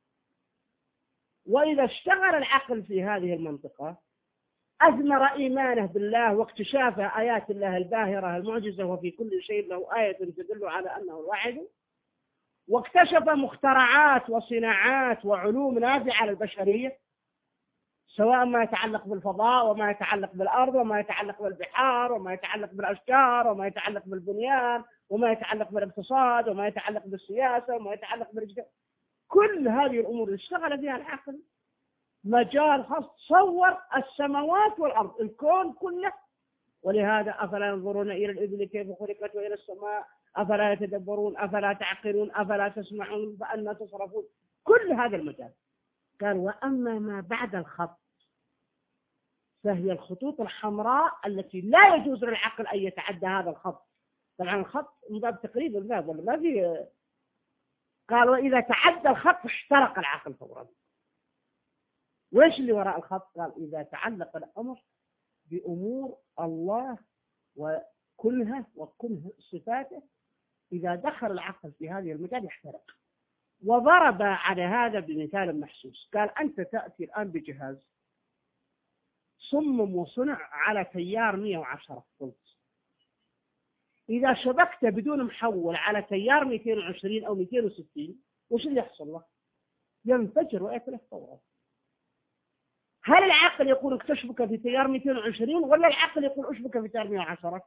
Speaker 3: وإذا اشتغل العقل في هذه المنطقة أثمر إيمانه بالله واكتشاف آيات الله الباهرة المعجزة، وفي كل شيء له آية تدل على أنه الواحد، واكتشف مخترعات وصناعات وعلوم نافعة للبشرية، سواء ما يتعلق بالفضاء وما يتعلق بالأرض وما يتعلق بالبحار وما يتعلق بالأشجار وما يتعلق بالبنيان وما يتعلق بالاقتصاد وما يتعلق بالسياسة وما يتعلق بالرجال. كل هذه الأمور اللي اشتغل فيها العقل مجال خاص، تصور السماوات والأرض، الكون كله. ولهذا أفلا ينظرون إلى الإبل كيف خلقت وإلى السماء أفلا يتدبرون أفلا تعقلون أفلا تسمعون فأنا تصرفون. كل هذا المجال. قال وأما ما بعد الخط فهي الخطوط الحمراء التي لا يجوز للعقل أن يتعدى هذا الخط. طبعا الخط من باب تقريب الباب ولا ما في. قال وإذا تعدى الخط احترق العقل فورا. وإيش اللي وراء الخط؟ قال إذا تعلق الأمر بأمور الله وكلها وكلها صفاته، إذا دخل العقل في هذه المجال يحترق. وضرب على هذا بمثال محسوس. قال أنت تأتي الآن بجهاز صمم وصنع على تيار مئة وعشرة فولت، إذا شبكت بدون محول على تيار مئتين وعشرين أو مئتين وستين وش اللي يحصل له؟ ينفجر ويتلف فورا. هل العقل يقول اكتشفك في تيار مئتين وعشرين ولا العقل يقول اشبك في تيار مئة وعشرة؟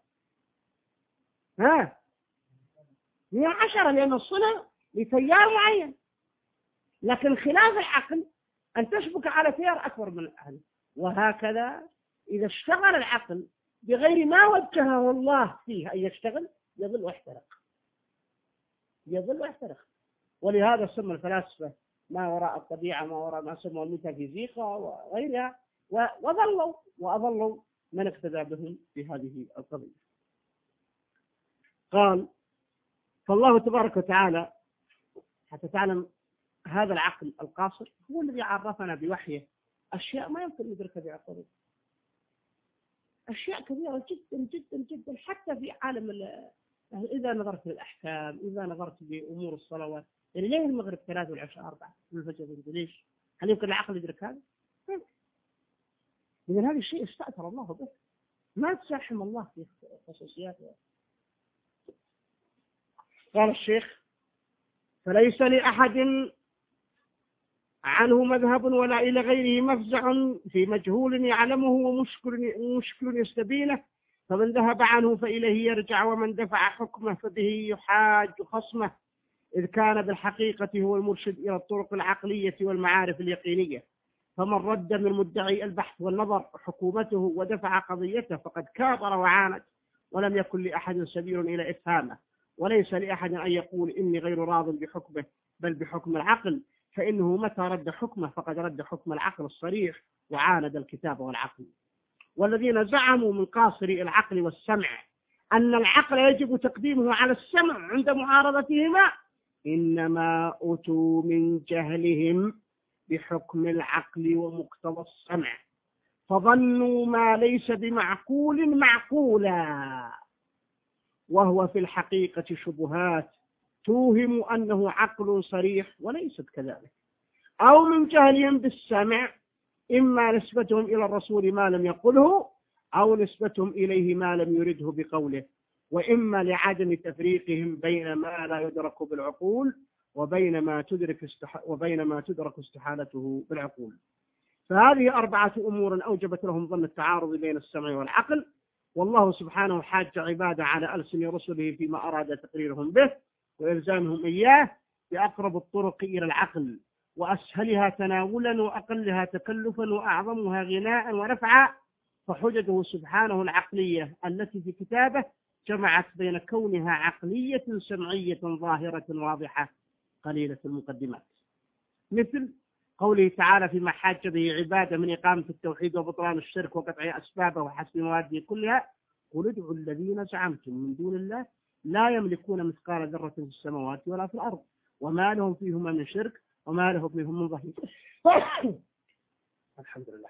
Speaker 3: ها مئة وعشرة لأنه صنع لتيار معين. لكن خلاف العقل أن تشبك على تيار أكبر من الأهل. وهكذا إذا اشتغل العقل بغير ما وجهه الله فيه أن يشتغل يظل ويحترق، يظل ويحترق. ولهذا سمى الفلاسفة ما وراء الطبيعة ما وراء ما سموا الميتافيزيقا وغيرها، وظلوا وأظلوا من اقتدى بهم في هذه القضية. قال فالله تبارك وتعالى حتى تعلم هذا العقل القاصر هو الذي عرفنا بوحيه أشياء ما يمكن ندركها بعقله، أشياء كبيرة جدا جدا جدا. حتى في عالم إذا نظرت للأحكام، إذا نظرت بأمور الصلوات، يعني ليه المغرب ثلاثة والعشاء أربعة والفجر ليش؟ هل يمكن العقل يدرك هذا؟ إذن هذا الشيء استأثر الله به، ما تساحم الله في خصوصياته. قال الشيخ فليس لأحد عنه مذهب ولا إلى غيره مفزع في مجهول يعلمه ومشكل مشكل يستبينه، فمن ذهب عنه فإليه يرجع ومن دفع حكمه فبه يحاج خصمه، إذ كان بالحقيقة هو المرشد إلى الطرق العقلية والمعارف اليقينية. فمن رد من مدعي البحث والنظر حكومته ودفع قضيته فقد كابر وعاند، ولم يكن لأحد سبيل إلى إفهامه، وليس لأحد أن يقول إني غير راض بحكمه بل بحكم العقل، فإنه متى رد حكمه فقد رد حكم العقل الصريح وعاند الكتاب والعقل. والذين زعموا من قاصري العقل والسمع أن العقل يجب تقديمه على السمع عند معارضتهما إنما أتوا من جهلهم بحكم العقل ومقتضى السمع، فظنوا ما ليس بمعقول معقولا، وهو في الحقيقة شبهات توهم أنه عقل صريح وليست كذلك، أو من جهلهم بالسمع إما نسبتهم إلى الرسول ما لم يقله، أو نسبتهم إليه ما لم يرده بقوله، وإما لعدم تفريقهم بين ما لا يدرك بالعقول وبين ما تدرك استح... وبين ما تدرك استحالته بالعقول. فهذه أربعة أمور أوجبت لهم ظن التعارض بين السمع والعقل، والله سبحانه حاج عباده على ألسن رسله فيما أراد تقريرهم به وإلزامهم إياه بأقرب الطرق إلى العقل، وأسهلها تناولا وأقلها تكلفا وأعظمها غناء ونفعا. فحجته سبحانه العقلية التي في كتابه جمعت بين كونها عقلية سمعية ظاهرة واضحة قليلة المقدمات، مثل قوله تعالى فيما حاج به عباده من إقامة التوحيد وبطلان الشرك وقطع أسبابه وحسب مواده كلها: قل ادعوا الذين زعمتم من دون الله لا يملكون مثقال ذرة في السماوات ولا في الأرض وما لهم فيهما من شرك وما لهم فيهم من ظهير. الحمد لله.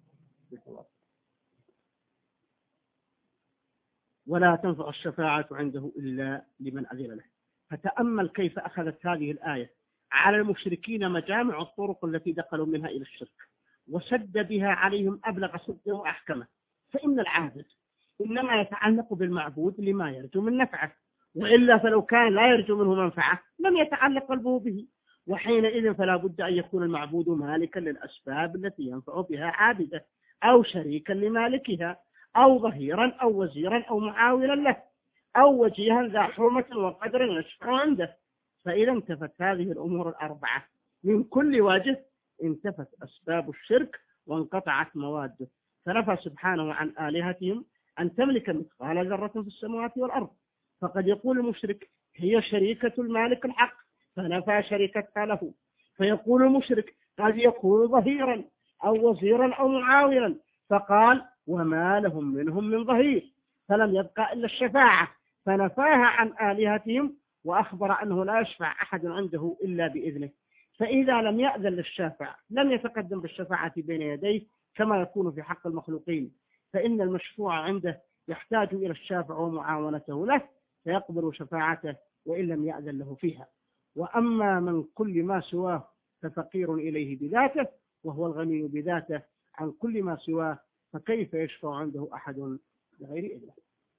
Speaker 3: ولا تنفع الشفاعة عنده إلا لمن أذن له. فتأمل كيف أخذت هذه الآية على المشركين مجامع الطرق التي دخلوا منها إلى الشرك، وسد بها عليهم أبلغ سد وأحكمه. فإن العابد إنما يتعلق بالمعبود لما يرجو من نفعه، وإلا فلو كان لا يرجو منه منفعة لم يتعلق قلبه به، وحينئذ فلا بد أن يكون المعبود مالكا للأسباب التي ينفع بها عابده، أو شريكا لمالكها، أو ظهيرا أو وزيرا أو معاونا له، أو وجيها ذا حرمة وقدر يشفع عنده. فإذا انتفت هذه الأمور الأربعة من كل وجه انتفت أسباب الشرك وانقطعت مواده، فنفى سبحانه عن آلهتهم أن تملك مثقال ذرة في السماوات والأرض. فقد يقول المشرك هي شريكة المالك الحق فنفى شريكتها له، فيقول المشرك قد يكون ظهيرا أو وزيرا أو معاونا، فقال وما لهم منهم من ظهير، فلم يبقى إلا الشفاعة فنفاها عن آلهتهم، وأخبر أنه لا يشفع أحد عنده إلا بإذنه. فإذا لم يأذن للشافع لم يتقدم بالشفاعة بين يديه كما يكون في حق المخلوقين، فإن المشفوع عنده يحتاج إلى الشافع ومعاونته له فيقبل شفاعته وإن لم يأذن له فيها. وأما من كل ما سواه ففقير إليه بذاته، وهو الغني بذاته عن كل ما سواه، فكيف يشفع عنده أحد بغير إذنه؟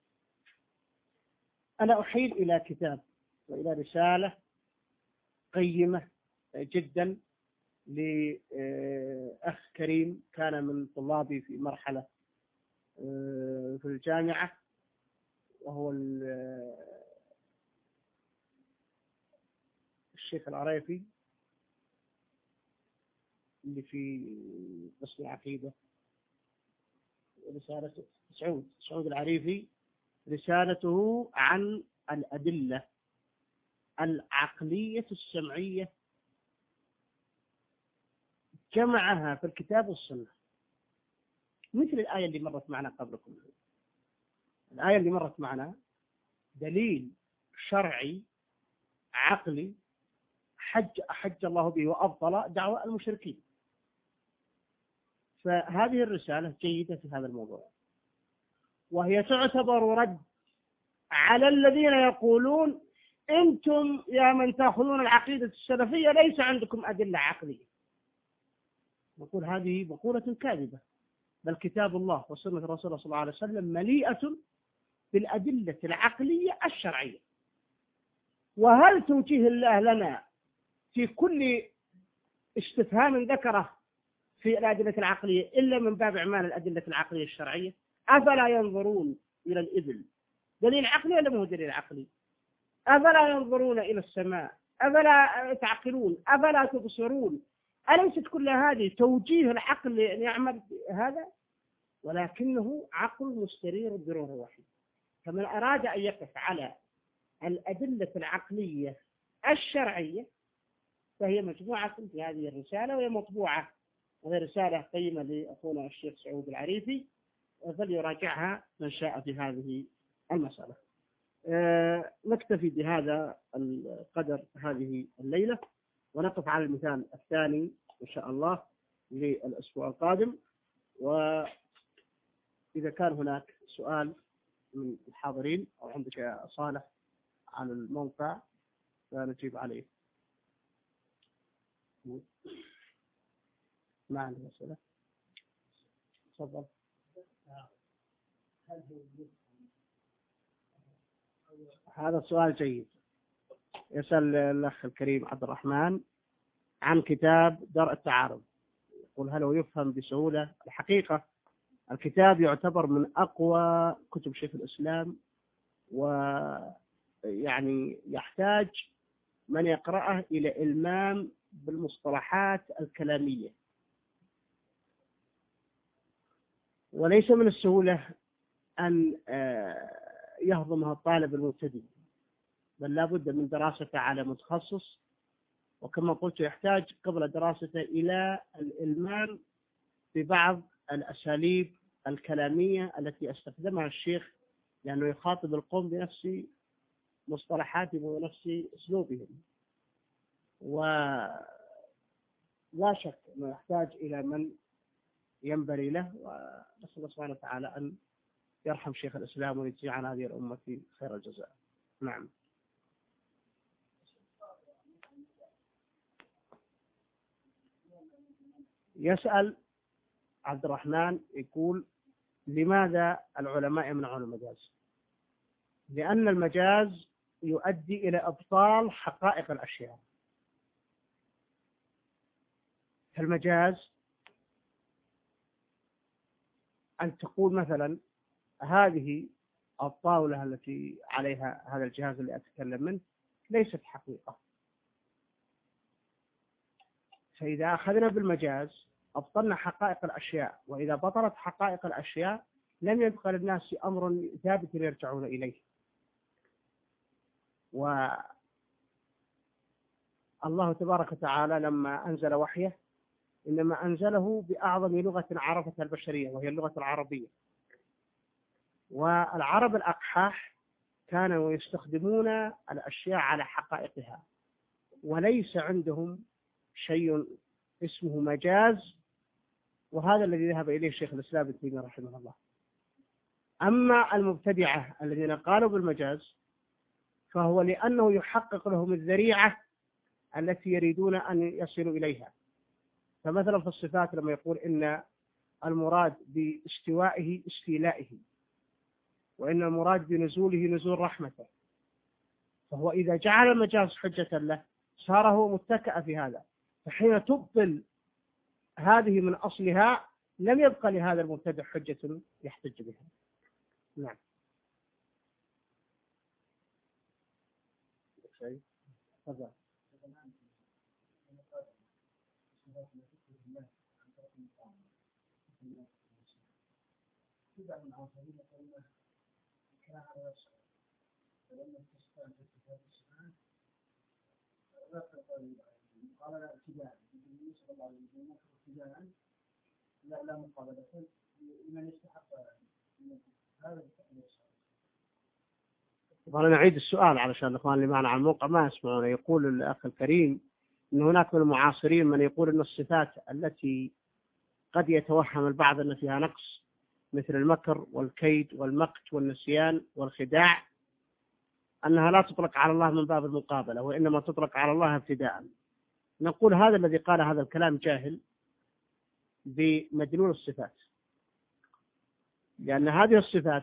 Speaker 3: أنا أحيل إلى كتاب وإلى رسالة قيمة جدا لأخ كريم كان من طلابي في مرحلة في الجامعة، وهو الشيخ العريفي اللي في قسم العقيدة. رسالة سعود سعود العريفي رسالته عن الأدلة العقلية السمعية جمعها في الكتاب والسنة، مثل الآية اللي مرت معنا قبلكم. الآية اللي مرت معنا دليل شرعي عقلي حج أحج الله به وأبطل دعوى المشركين. فهذه الرسالة جيدة في هذا الموضوع، وهي تعتبر رد على الذين يقولون أنتم يا من تأخذون العقيدة السلفية ليس عندكم أدلة عقلية. نقول هذه مقولة كاذبة، بل كتاب الله وسنة الرسول صلى الله عليه وسلم مليئة بالأدلة العقلية الشرعية. وهل توجيه الله لنا في كل استفهام ذكره في الأدلة العقلية إلا من باب إعمال الأدلة العقلية الشرعية؟ أفلا ينظرون إلى الإبل دليل عقلي ولا مو دليل عقلي؟ أفلا ينظرون إلى السماء؟ أفلا تعقلون؟ أفلا تبصرون؟ أليست كل هذه توجيه العقل أن يعمل هذا؟ ولكنه عقل مسترير بروح واحد. فمن أراد أن يقف على الأدلة العقلية الشرعية فهي مجموعة في هذه الرسالة، وهي مطبوعة وهي رسالة قيمة لأخونا الشيخ سعود العريفي، فليراجعها من شاء في هذه المسألة. أه نكتفي بهذا القدر هذه الليلة، ونقف على المثال الثاني إن شاء الله للأسبوع القادم. وإذا كان هناك سؤال من الحاضرين أو عندك يا صالح عن الموقع فنجيب عليه. ما عندي أسئلة. تفضل. هذا سؤال جيد. يسأل الأخ الكريم عبد الرحمن عن كتاب درء التعارض، يقول هل هو يفهم بسهولة؟ الحقيقة الكتاب يعتبر من أقوى كتب شيخ الإسلام، ويعني يحتاج من يقرأه إلى إلمام بالمصطلحات الكلامية، وليس من السهولة أن يهضمها الطالب المبتدئ، بل لا بد من دراسته على متخصص، وكما قلت يحتاج قبل دراسته إلى الإلمام ببعض الأساليب الكلامية التي استخدمها الشيخ، لأنه يخاطب القوم بنفس مصطلحاتهم ونفس أسلوبهم، ولا شك أنه يحتاج إلى من ينبري له، ونسأل الله سبحانه وتعالى أن يرحم شيخ الإسلام ويجزي عن هذه الأمة خير الجزاء. نعم. يسأل عبد الرحمن يقول لماذا العلماء يمنعون المجاز؟ لأن المجاز يؤدي إلى إبطال حقائق الأشياء. فالمجاز أن تقول مثلا هذه الطاولة التي عليها هذا الجهاز اللي أتكلم منه ليست حقيقة، فإذا أخذنا بالمجاز أبطلنا حقائق الأشياء، وإذا بطلت حقائق الأشياء لم يبقى للناس أمر ثابت يرجعون إليه. والله تبارك وتعالى لما أنزل وحيه إنما أنزله بأعظم لغة عرفتها البشرية، وهي اللغة العربية. والعرب الأقحاح كانوا يستخدمون الأشياء على حقائقها، وليس عندهم شيء اسمه مجاز، وهذا الذي ذهب إليه شيخ الإسلام ابن تيمية رحمه الله. أما المبتدعة الذين قالوا بالمجاز فهو لأنه يحقق لهم الذريعة التي يريدون أن يصلوا إليها. فمثلا في الصفات لما يقول إن المراد باستوائه استيلائه، وإن المراد بنزوله نزول رحمته، فهو إذا جعل المجاز حجة له صار هو متكئ في هذا، فحين تبطل هذه من أصلها لم يبقى لهذا المبتدع حجة يحتج بها. نعم. شيء تفضل.
Speaker 2: لا لا مقابلة لمن يستحق هذا.
Speaker 3: طبعا نعيد السؤال علشان الإخوان اللي معنا على الموقع ما يسمعون. يقول الأخ الكريم أن هناك من المعاصرين من يقول أن الصفات التي قد يتوهم البعض أن فيها نقص مثل المكر والكيد والمقت والنسيان والخداع أنها لا تطلق على الله من باب المقابلة، وإنما تطلق على الله ابتداء. نقول هذا الذي قال هذا الكلام جاهل بمدلول الصفات، لأن هذه الصفات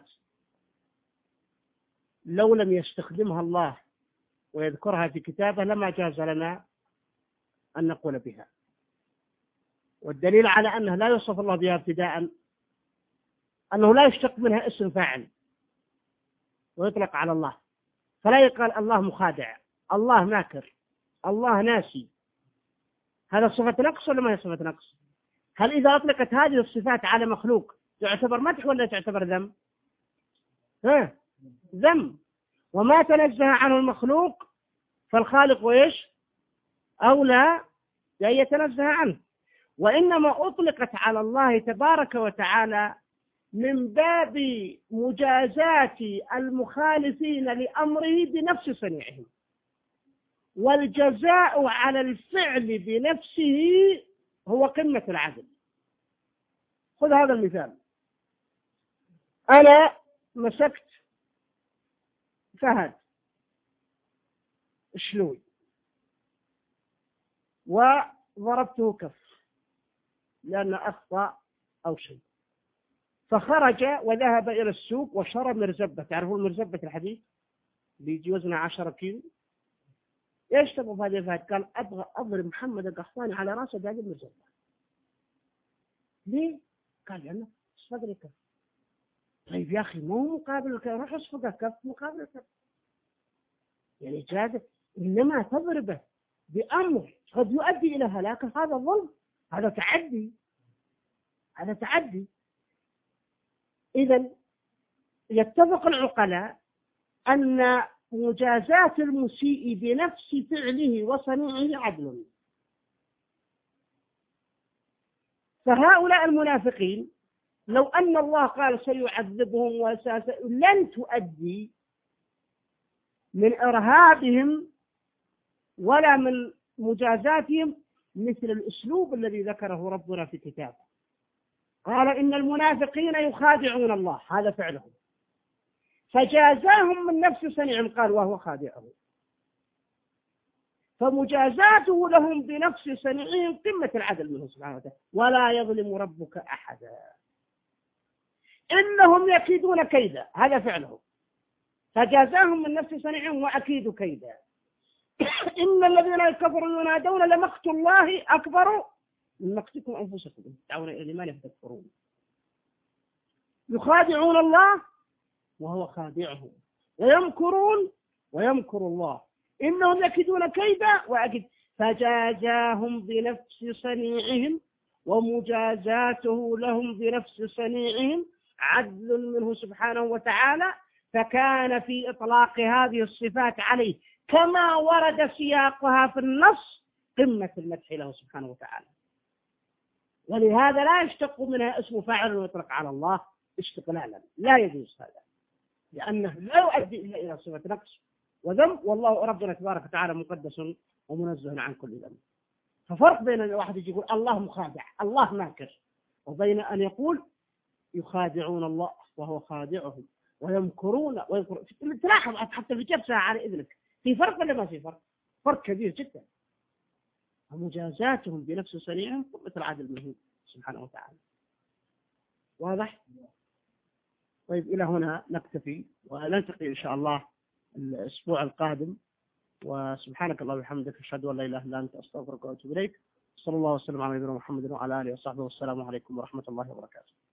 Speaker 3: لو لم يستخدمها الله ويذكرها في كتابه لما جاز لنا أن نقول بها. والدليل على أنه لا يوصف الله بها ابتداء أنه لا يشتق منها اسم فاعل ويطلق على الله، فلا يقال الله مخادع، الله ماكر، الله ناسي. هذا صفة نقص ولا ما هي صفة نقص؟ هل إذا أطلقت هذه الصفات على مخلوق تعتبر مدح ولا تعتبر ذم؟ ها ذم. وما تنزه عنه المخلوق فالخالق وإيش أولى بأن يتنزه عنه. وإنما أطلقت على الله تبارك وتعالى من باب مجازات المخالفين لأمره بنفس صنيعهم، والجزاء على الفعل بنفسه هو قمة العدل. خذ هذا المثال. أنا مسكت فهد شلوي وضربته كف لأن أخطأ أو شيء، فخرج وذهب إلى السوق وشرى مرزبة. تعرفون مرزبة الحديد اللي يجي وزنها عشرة كيلو؟ ايش تبغى بهذه الفات؟ قال ابغى اضرب محمد القحطاني على راسه بهذه المرزبة. ليه؟ قال لأنه صدر كف. طيب يا أخي مو مقابل الكف، روح اصفقه كف مقابل الكف. يعني جاد إنما تضربه بأمر قد يؤدي إلى هلاكه، هذا ظلم، هذا تعدي، هذا تعدي. إذا يتفق العقلاء أن مجازاة المسيء بنفس فعله وصنيعه عدل. فهؤلاء المنافقين لو أن الله قال سيعذبهم وساس لن تؤدي من إرهابهم ولا من مجازاتهم مثل الأسلوب الذي ذكره ربنا في كتابه. قال إن المنافقين يخادعون الله، هذا فعلهم، فجازاهم من نفس صنيعهم، قال وهو خادعهم. فمجازاته لهم بنفس صنيعهم قمة العدل منه سبحانه وتعالى. ولا يظلم ربك أحدا. إنهم يكيدون كيدا، هذا فعلهم، فجازاهم من نفس صنيعهم وأكيد كيدا. إن الذين كفروا ينادون لمقت الله أكبر من مقتكم أنفسكم دعونا إلى الإيمان فتكفرون. يخادعون الله وهو خادعهم، ويمكرون ويمكر الله. إنهم يكيدون كيدا وأكيد. فجازاهم بنفس صنيعهم ومجازاته لهم بنفس صنيعهم عدل منه سبحانه وتعالى. فكان في إطلاق هذه الصفات عليه كما ورد سياقها في النص قمة المدح له سبحانه وتعالى. ولهذا لا يشتق منها اسم فاعل ويطلق على الله استقلالا، لا يجوز هذا، لأنه لا يؤدي إلا إلى صفة نقص وذنب، والله ربنا تبارك وتعالى مقدس ومنزه عن كل ذنب. ففرق بين الواحد يجي يقول الله مخادع، الله ماكر، وبين أن يقول يخادعون الله وهو خادعهم ويمكرون ويمكرون. تلاحظ حتى في جبسها على إذنك في فرق ولا ما في فرق؟ فرق كبير جدا. ومجازاتهم بنفس صنيعهم قمة العدل منه سبحانه وتعالى. واضح؟ طيب إلى هنا نكتفي، ونلتقي إن شاء الله الأسبوع القادم. وسبحانك اللهم وبحمدك أشهد أن لا إله إلا أنت أستغفرك وأتوب إليك. صلى الله وسلم على نبينا محمد وعلى آله وصحبه والسلام عليكم ورحمة الله وبركاته.